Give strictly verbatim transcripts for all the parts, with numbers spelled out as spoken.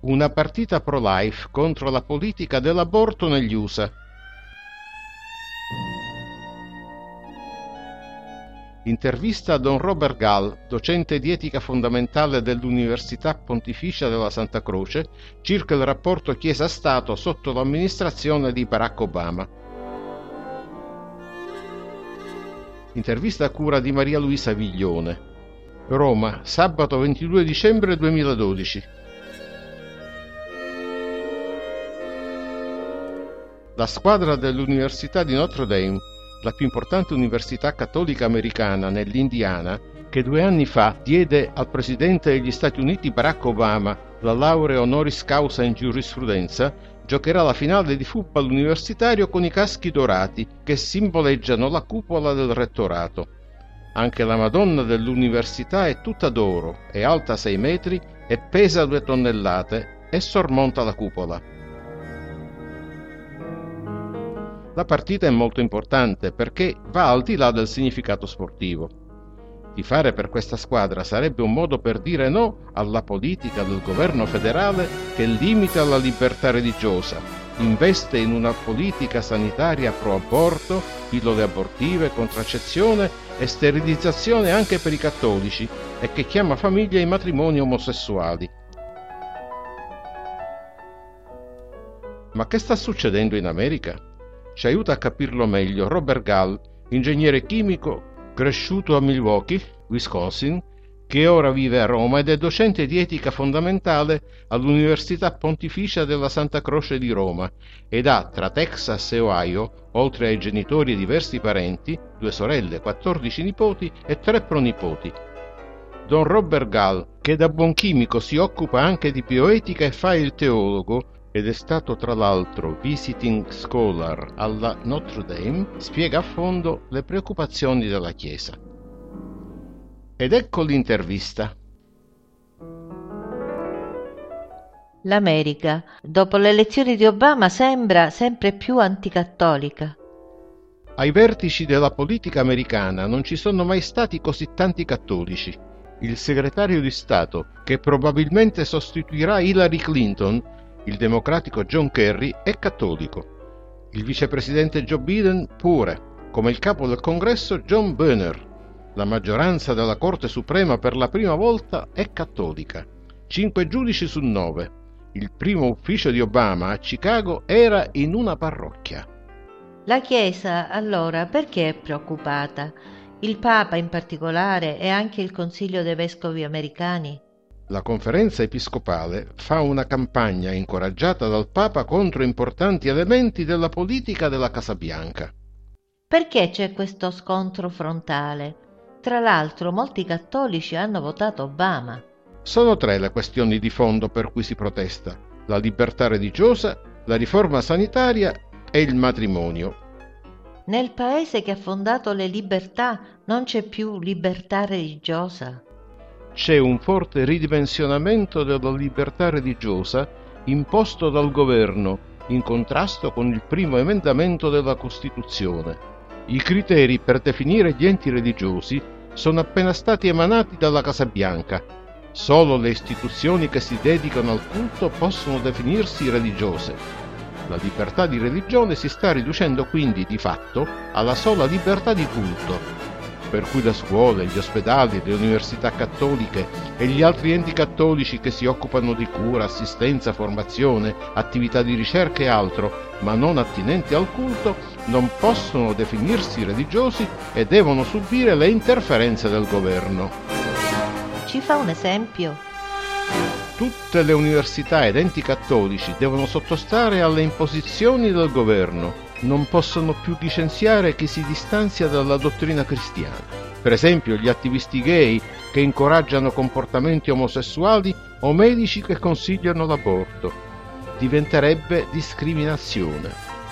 Una partita pro-life contro la politica dell'aborto negli U S A. Intervista a Don Robert Gall, docente di etica fondamentale dell'Università Pontificia della Santa Croce, circa il rapporto Chiesa-Stato sotto l'amministrazione di Barack Obama. Intervista a cura di Maria Luisa Viglione. Roma, sabato ventidue dicembre duemiladodici. La squadra dell'Università di Notre Dame, la più importante università cattolica americana nell'Indiana, che due anni fa diede al presidente degli Stati Uniti Barack Obama la laurea honoris causa in giurisprudenza, giocherà la finale di football universitario con i caschi dorati che simboleggiano la cupola del rettorato. Anche la Madonna dell'università è tutta d'oro, è alta sei metri e pesa due tonnellate e sormonta la cupola. La partita è molto importante perché va al di là del significato sportivo. Tifare per questa squadra sarebbe un modo per dire no alla politica del governo federale che limita la libertà religiosa, investe in una politica sanitaria pro-aborto, pillole abortive, contraccezione e sterilizzazione anche per i cattolici e che chiama famiglia i matrimoni omosessuali. Ma che sta succedendo in America? Ci aiuta a capirlo meglio Robert Gall, ingegnere chimico cresciuto a Milwaukee, Wisconsin, che ora vive a Roma ed è docente di etica fondamentale all'Università Pontificia della Santa Croce di Roma ed ha tra Texas e Ohio, oltre ai genitori e diversi parenti, due sorelle, quattordici nipoti e tre pronipoti. Don Robert Gall, che da buon chimico si occupa anche di bioetica e fa il teologo, ed è stato tra l'altro visiting scholar alla Notre Dame, spiega a fondo le preoccupazioni della Chiesa. Ed ecco l'intervista. L'America, dopo le elezioni di Obama, sembra sempre più anticattolica. Ai vertici della politica americana non ci sono mai stati così tanti cattolici. Il segretario di Stato, che probabilmente sostituirà Hillary Clinton, il democratico John Kerry, è cattolico. Il vicepresidente Joe Biden pure, come il capo del Congresso John Boehner. La maggioranza della Corte Suprema per la prima volta è cattolica. Cinque giudici su nove. Il primo ufficio di Obama a Chicago era in una parrocchia. La Chiesa, allora, perché è preoccupata? Il Papa in particolare e anche il Consiglio dei Vescovi americani? La conferenza episcopale fa una campagna incoraggiata dal Papa contro importanti elementi della politica della Casa Bianca. Perché c'è questo scontro frontale? Tra l'altro molti cattolici hanno votato Obama. Sono tre le questioni di fondo per cui si protesta: la libertà religiosa, la riforma sanitaria e il matrimonio. Nel paese che ha fondato le libertà non c'è più libertà religiosa. C'è un forte ridimensionamento della libertà religiosa imposto dal governo in contrasto con il primo emendamento della Costituzione. I criteri per definire gli enti religiosi sono appena stati emanati dalla Casa Bianca. Solo le istituzioni che si dedicano al culto possono definirsi religiose. La libertà di religione si sta riducendo quindi di fatto alla sola libertà di culto, per cui le scuole, gli ospedali, le università cattoliche e gli altri enti cattolici che si occupano di cura, assistenza, formazione, attività di ricerca e altro, ma non attinenti al culto, non possono definirsi religiosi e devono subire le interferenze del governo. Ci fa un esempio? Tutte le università ed enti cattolici devono sottostare alle imposizioni del governo. Non possono più licenziare chi si distanzia dalla dottrina cristiana. Per esempio gli attivisti gay che incoraggiano comportamenti omosessuali o medici che consigliano l'aborto. Diventerebbe discriminazione.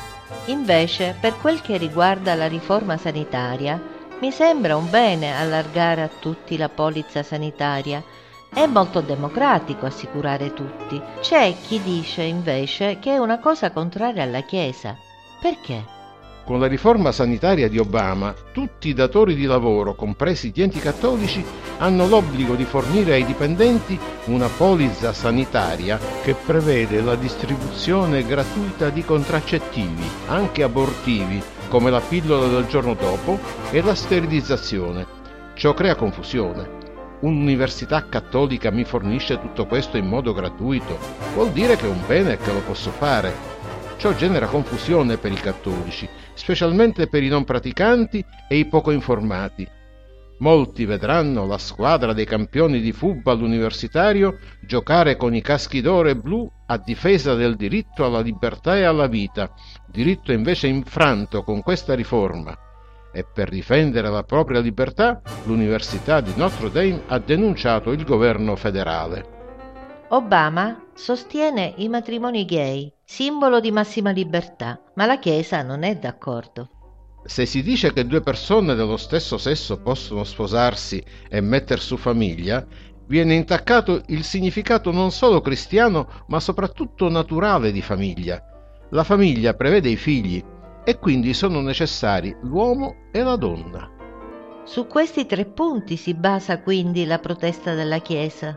Invece, per quel che riguarda la riforma sanitaria, mi sembra un bene allargare a tutti la polizza sanitaria. È molto democratico assicurare tutti. C'è chi dice invece che è una cosa contraria alla Chiesa. Perché? Con la riforma sanitaria di Obama, tutti i datori di lavoro, compresi gli enti cattolici, hanno l'obbligo di fornire ai dipendenti una polizza sanitaria che prevede la distribuzione gratuita di contraccettivi, anche abortivi, come la pillola del giorno dopo, e la sterilizzazione. Ciò crea confusione. Un'università cattolica mi fornisce tutto questo in modo gratuito. Vuol dire che è un bene e che lo posso fare. Ciò genera confusione per i cattolici, specialmente per i non praticanti e i poco informati. Molti vedranno la squadra dei campioni di football universitario giocare con i caschi d'oro e blu a difesa del diritto alla libertà e alla vita, diritto invece infranto con questa riforma. E per difendere la propria libertà, l'Università di Notre Dame ha denunciato il governo federale. Obama sostiene i matrimoni gay, simbolo di massima libertà, ma la Chiesa non è d'accordo. Se si dice che due persone dello stesso sesso possono sposarsi e metter su famiglia, viene intaccato il significato non solo cristiano, ma soprattutto naturale di famiglia. La famiglia prevede i figli e quindi sono necessari l'uomo e la donna. Su questi tre punti si basa quindi la protesta della Chiesa?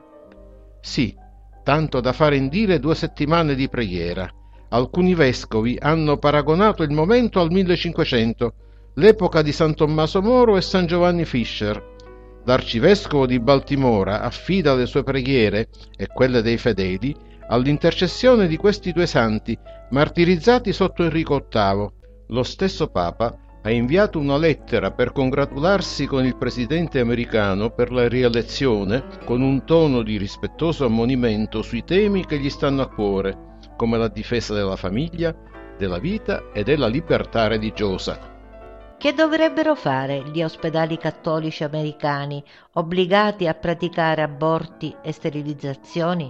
Sì, tanto da fare indire due settimane di preghiera. Alcuni vescovi hanno paragonato il momento al millecinquecento, l'epoca di San Tommaso Moro e San Giovanni Fisher. L'arcivescovo di Baltimora affida le sue preghiere e quelle dei fedeli all'intercessione di questi due santi, martirizzati sotto Enrico ottavo. Lo stesso Papa ha inviato una lettera per congratularsi con il presidente americano per la rielezione con un tono di rispettoso ammonimento sui temi che gli stanno a cuore, come la difesa della famiglia, della vita e della libertà religiosa. Che dovrebbero fare gli ospedali cattolici americani obbligati a praticare aborti e sterilizzazioni?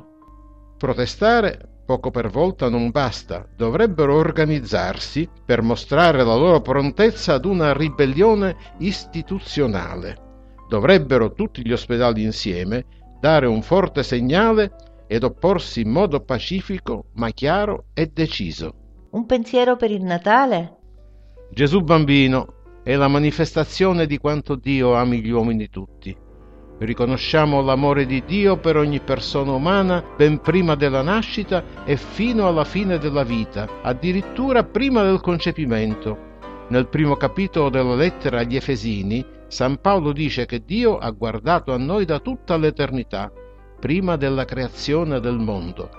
Protestare poco per volta non basta, dovrebbero organizzarsi per mostrare la loro prontezza ad una ribellione istituzionale. Dovrebbero tutti gli ospedali insieme dare un forte segnale ed opporsi in modo pacifico ma chiaro e deciso. Un pensiero per il Natale? Gesù bambino è la manifestazione di quanto Dio ami gli uomini tutti. Riconosciamo l'amore di Dio per ogni persona umana ben prima della nascita e fino alla fine della vita, addirittura prima del concepimento. Nel primo capitolo della lettera agli Efesini, San Paolo dice che Dio ha guardato a noi da tutta l'eternità, prima della creazione del mondo.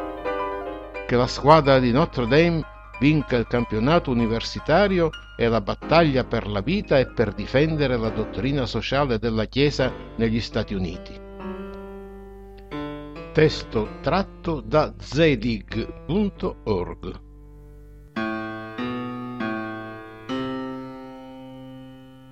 Che la squadra di Notre Dame vinca il campionato universitario e la battaglia per la vita e per difendere la dottrina sociale della Chiesa negli Stati Uniti. Testo tratto da zedig punto org.